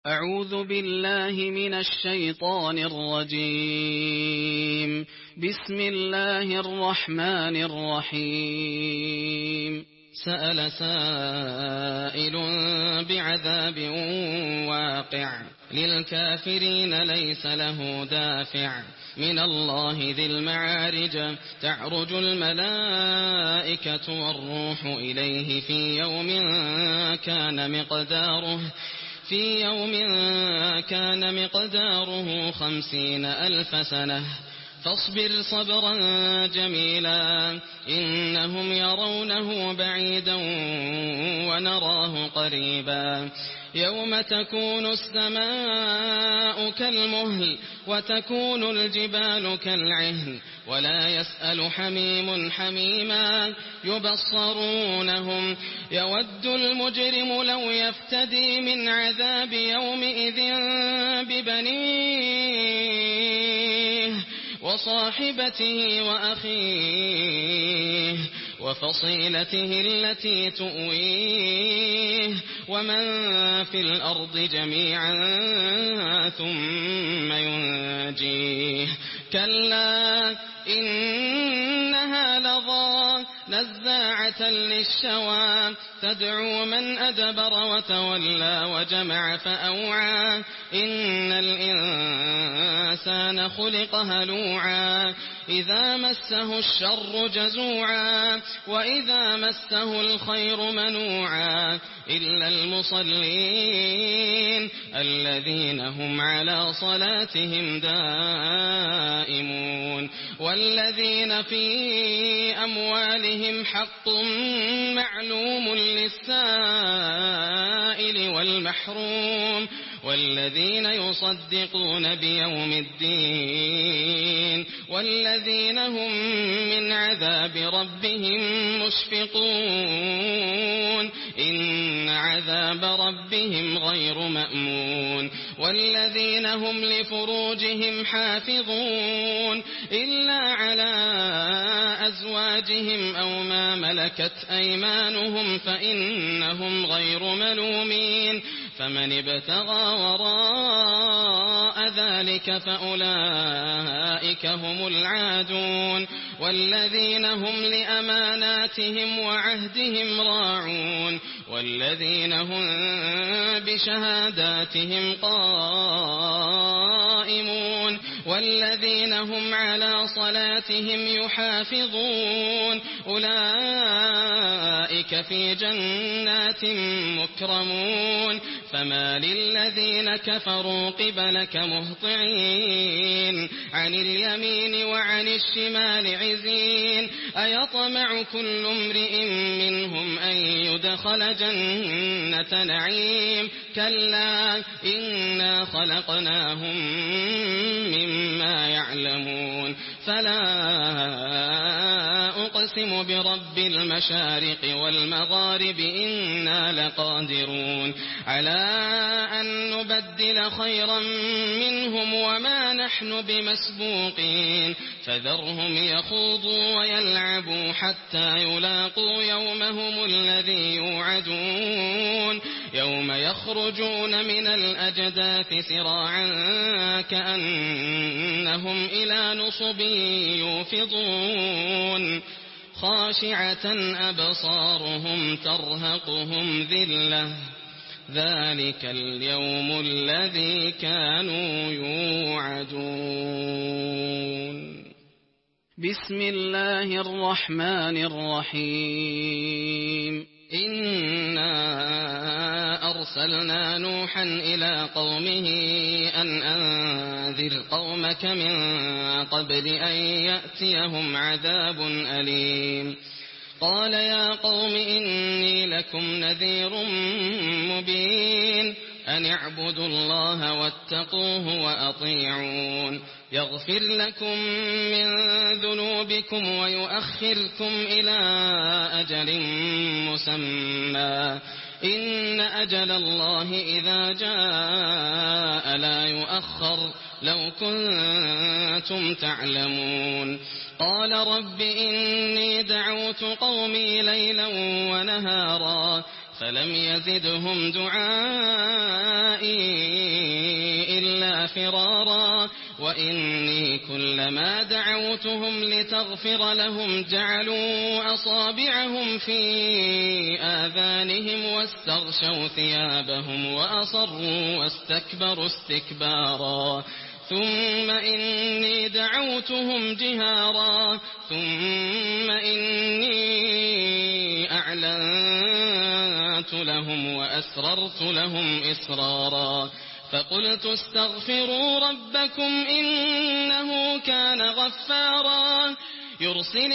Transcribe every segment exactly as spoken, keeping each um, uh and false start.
أعوذ بالله من الشيطان الرجيم. بسم الله الرحمن الرحيم. سأل سائل بعذاب واقع للكافرين ليس له دافع من الله ذي المعارج تعرج الملائكة والروح إليه في يوم كان مقداره في يوم كان مقداره خمسين ألف سنة فاصبر صبرا جميلا إنهم يرونه بعيدا ونراه قريبا يوم تكون السماء كالمهل وتكون الجبال كالعهن ولا يسأل حميم حميما يبصرونهم يود المجرم لو يفتدي من عذاب يومئذ ببنيه وصاحبته وأخيه وفصيلته التي تؤويه ومن في الأرض جميعا ثم ينجيه كلا إنها لظى نزاعة للشوى تدعو من أدبر وتولى وجمع فأوعى إن الإنسان خلق هلوعا إذا مسه الشر جزوعا وإذا مسه الخير منوعا إلا المصلين الذين هم على صلاتهم دائمون والذين في أموالهم حق معلوم للسائل والمحروم والذين يصدقون بيوم الدين والذين هم من عذاب ربهم مشفقون إن عذاب ربهم غير مأمون والذين هم لفروجهم حافظون إلا على أزواجهم أو ما ملكت أيمانهم فإنهم غير ملومين فمن ابتغى وراء ذلك فأولئك هم العادون والذين هم لأماناتهم وعهدهم راعون والذين هم بشهاداتهم قائمون والذين هم على صلاتهم يحافظون أولئك في جنات مكرمون فما للذين كفروا قبلك مهطعين عن اليمين وعن الشمال عزين أيطمع كل امرئ منهم أن يدخل جنة نعيم كلا إنا خلقناهم مما يعلمون فلا أقسم برب المشارق والمغارب إنا لقادرون على أن نبدل خيرا منهم وما نحن بمسبوقين فذرهم يخوضوا ويلعبوا حتى يلاقوا يومهم الذي يوعدون يوم يخرجون من الأجداث سراعا كأنهم إلى نصب يوفضون خاشعة أبصارهم ترهقهم ذلة ذلك اليوم الذي كانوا يوعدون. بسم الله الرحمن الرحيم. إنا أرسلنا نوحا إلى قومه أن أنذر قومك من قبل أن يأتيهم عذاب أليم قال يا قوم إني لكم نذير مبين أن اعبدوا الله واتقوه وأطيعون يغفر لكم من ذنوبكم ويؤخركم إلى أجل مسمى إن أجل الله إذا جاء لا يؤخر لو كنتم تعلمون قال رب إني دعوت قومي ليلا ونهارا فلم يزدهم دعائي فرارا وإني كلما دعوتهم لتغفر لهم جعلوا أصابعهم في آذانهم واستغشوا ثيابهم وأصروا واستكبروا استكبارا ثم إني دعوتهم جهارا ثم إني أعلنت لهم وأسررت لهم إسرارا فقلت استغفروا ربكم إنه كان غفارا يرسل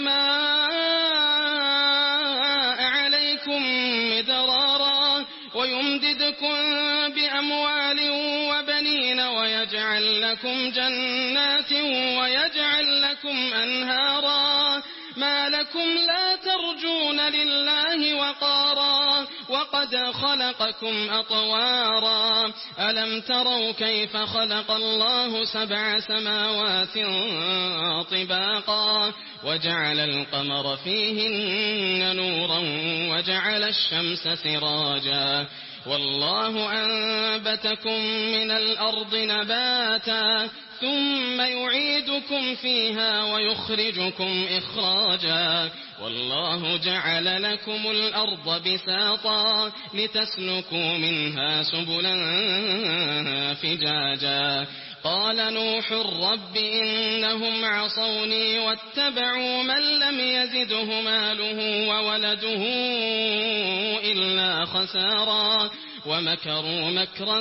السماء عليكم مدرارا ويمددكم بأموال وبنين ويجعل لكم جنات ويجعل لكم أنهارا ما لكم لا ترجون لله وقارا وقد خلقكم أطوارا ألم تروا كيف خلق الله سبع سماوات طباقا وجعل القمر فيهن نورا وجعل الشمس سراجا والله أنبتكم من الأرض نباتا ثم يعيدكم فيها ويخرجكم إخراجا والله جعل لكم الأرض بساطا لتسلكوا منها سبلا فجاجا قال نوح رب إنهم عصوني واتبعوا من لم يزده ماله وولده إلا خسارا ومكروا مكرا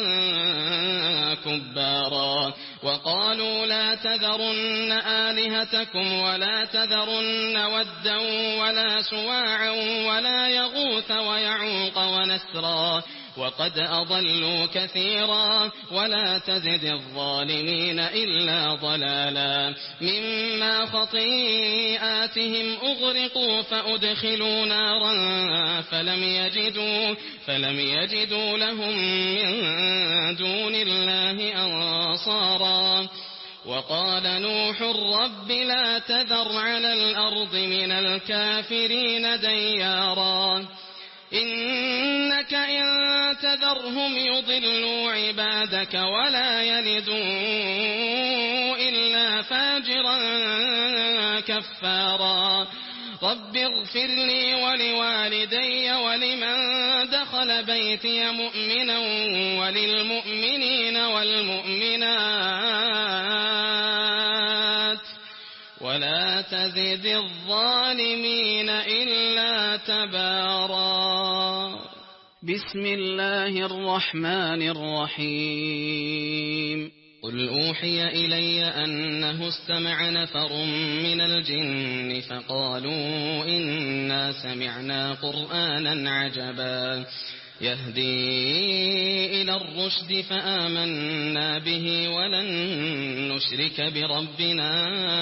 كبارا وقالوا لا تذرن آلهتكم ولا تذرن ودا ولا سواعا ولا يغوث ويعوق ونسرا وقد أضلوا كثيرا ولا تزد الظالمين إلا ضلالا مما خطيئاتهم أغرقوا فأدخلوا نارا فلم يجدوا, فلم يجدوا لهم من دون الله أنصارا وقال نوح رب لا تذر على الأرض من الكافرين ديارا إنك إن تذرهم يضلوا عبادك ولا يلدوا إلا فاجرا كفارا رب اغفر لي ولوالدي ولمن دخل بيتي مؤمنا وللمؤمنين والمؤمنات ولا تزد الظالمين إلا تبارا بسم الله الرحمن الرحيم قل أوحي إلي أنه استمع نفر من الجن فقالوا إنا سمعنا قرآنا عجبا يهدي إلى الرشد فآمنا به ولن نشرك بربنا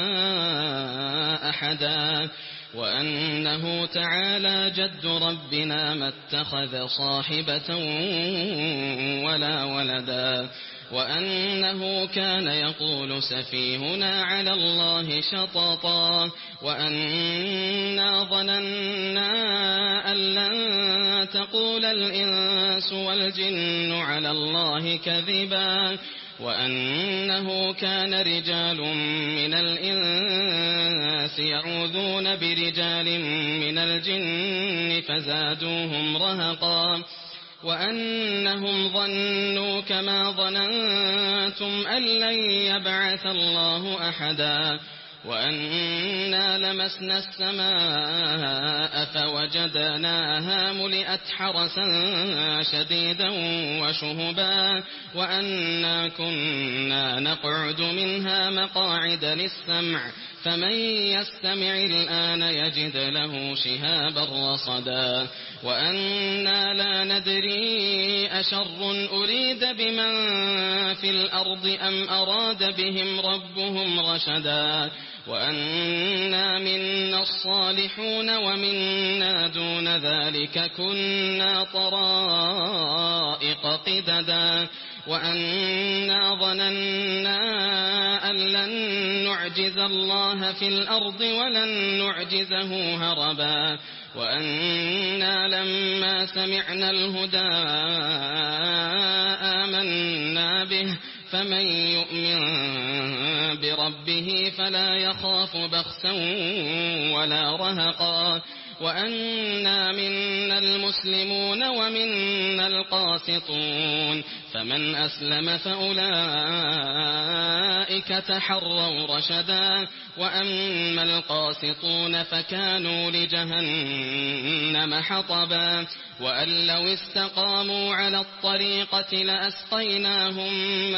أحدا وأنه تعالى جد ربنا ما اتخذ صاحبة ولا ولدا وأنه كان يقول سفيهنا على الله شططا وأنا ظننا أن لن تقول الإنس والجن على الله كذبا وأنه كان رجال من الإنس يعوذون برجال من الجن فزادوهم رهقا وأنهم ظنوا كما ظننتم أن لن يبعث الله أحدا وأنا لمسنا السماء فوجدناها ملئت حرسا شديدا وشهبا وأنا كنا نقعد منها مقاعد للسمع فمن يستمع الآن يجد له شهابا رصدا وأنا لا ندري أشر أريد بمن في الأرض أم أراد بهم ربهم رشدا وأنا منا الصالحون ومنا دون ذلك كنا طرائق قددا وأنا ظننا أن لن نعجز الله في الأرض ولن نعجزه هربا وأنا لما سمعنا الهدى آمنا به فمن يؤمن بربه فلا يخاف بخسا ولا رهقا وأنا منا المسلمون ومنا القاسطون فمن أسلم فأولئك تحروا رشدا وأما القاسطون فكانوا لجهنم حطبا وأن لو استقاموا على الطريقة لأسقيناهم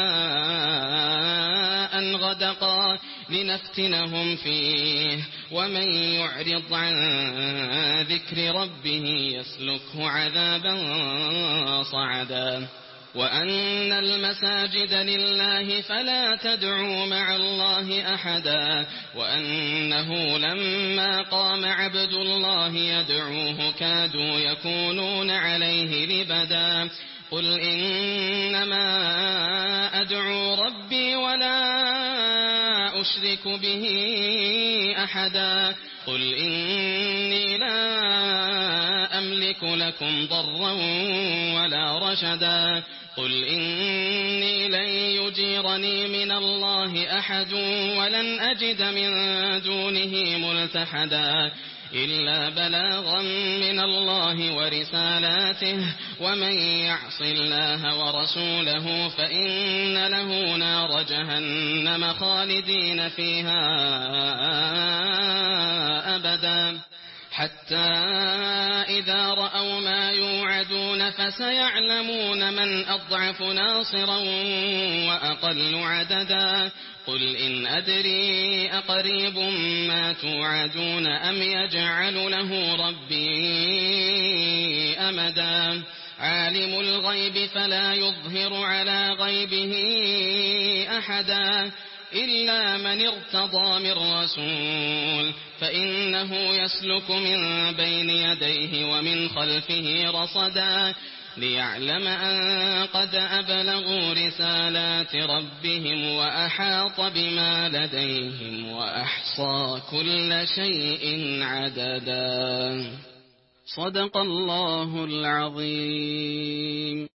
ماء غدقا لنفتنهم فيه ومن يعرض عن ذكر ربه يسلكه عذابا صعدا وأن المساجد لله فلا تدعوا مع الله أحدا وأنه لما قام عبد الله يدعوه كادوا يكونون عليه لبدا قل إنما أدعو ربي ولا أشرك به أحدا قل إني لا أملك لكم ضرا ولا رشدا قل إني لن يجيرني من الله أحد ولن أجد من دونه ملتحدا إلا بلاغا من الله ورسالاته ومن يعص الله ورسوله فإن له نار جهنم خالدين فيها أبدا حتى إذا رأوا ما يوعدون فسيعلمون من أضعف ناصرا وأقل عددا قل إن أدري أقريب ما توعدون أم يجعل له ربي أمدا عالم الغيب فلا يظهر على غيبه أحدا إلا من ارتضى من رسول فإنه يسلك من بين يديه ومن خلفه رصدا ليعلم أن قد أبلغوا رسالات ربهم وأحاط بما لديهم وأحصى كل شيء عددا صدق الله العظيم.